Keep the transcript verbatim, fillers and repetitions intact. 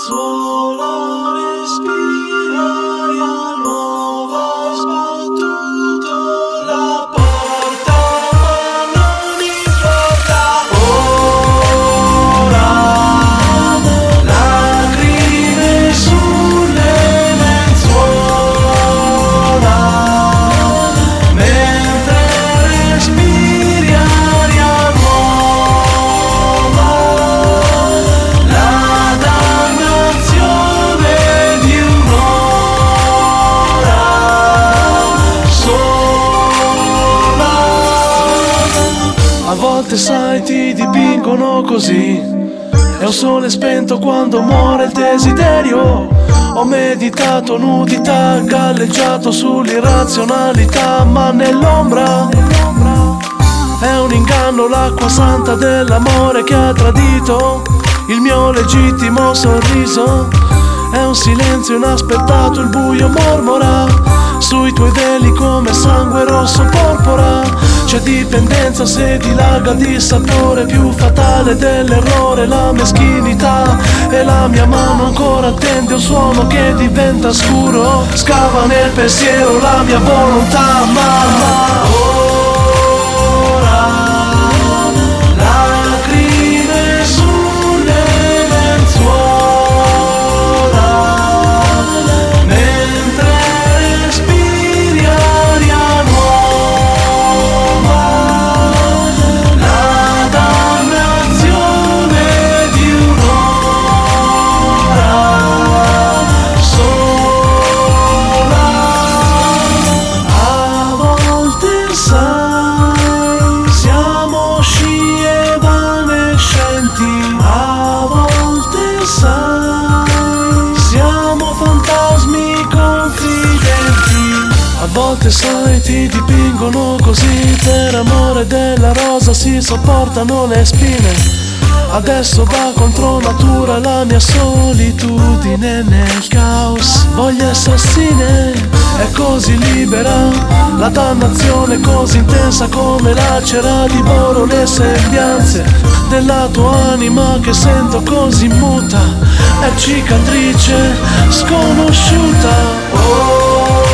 Solo respira aria nuova, hai sbattuto la porta ma non importa. Ora lacrime sulle lenzuola, mentre respiri aria nuova, la dannazione di un'ora sola. A volte sai ti dipingono così, è un sole spento quando muore il desiderio. Ho meditato nudità, galleggiato sull'irrazionalità, ma nell'ombra è un inganno l'acqua santa dell'amore che ha tradito il mio legittimo sorriso. È un silenzio inaspettato, il buio mormora sui tuoi veli come sangue rosso porpora. C'è dipendenza se dilaga di sapore, più fatale dell'errore la meschinità. E la mia mano ancora attende un suono che diventa scuro, scava nel pensiero la mia volontà, ma ora lacrime sulle lenzuola, mentre respiri aria nuova, la dannazione di un'ora sola. A volte sai, siamo sci evanescenti, a volte sai, siamo fantasmi confidenti. A volte sai ti dipingono così, per amore della rosa si sopportano le spine. Adesso va contro natura la mia solitudine nel caos. Voglie assassine è così libera, la dannazione è così intensa come lacera. Divoro le sembianze della tua anima che sento così muta, è cicatrice sconosciuta. Oh,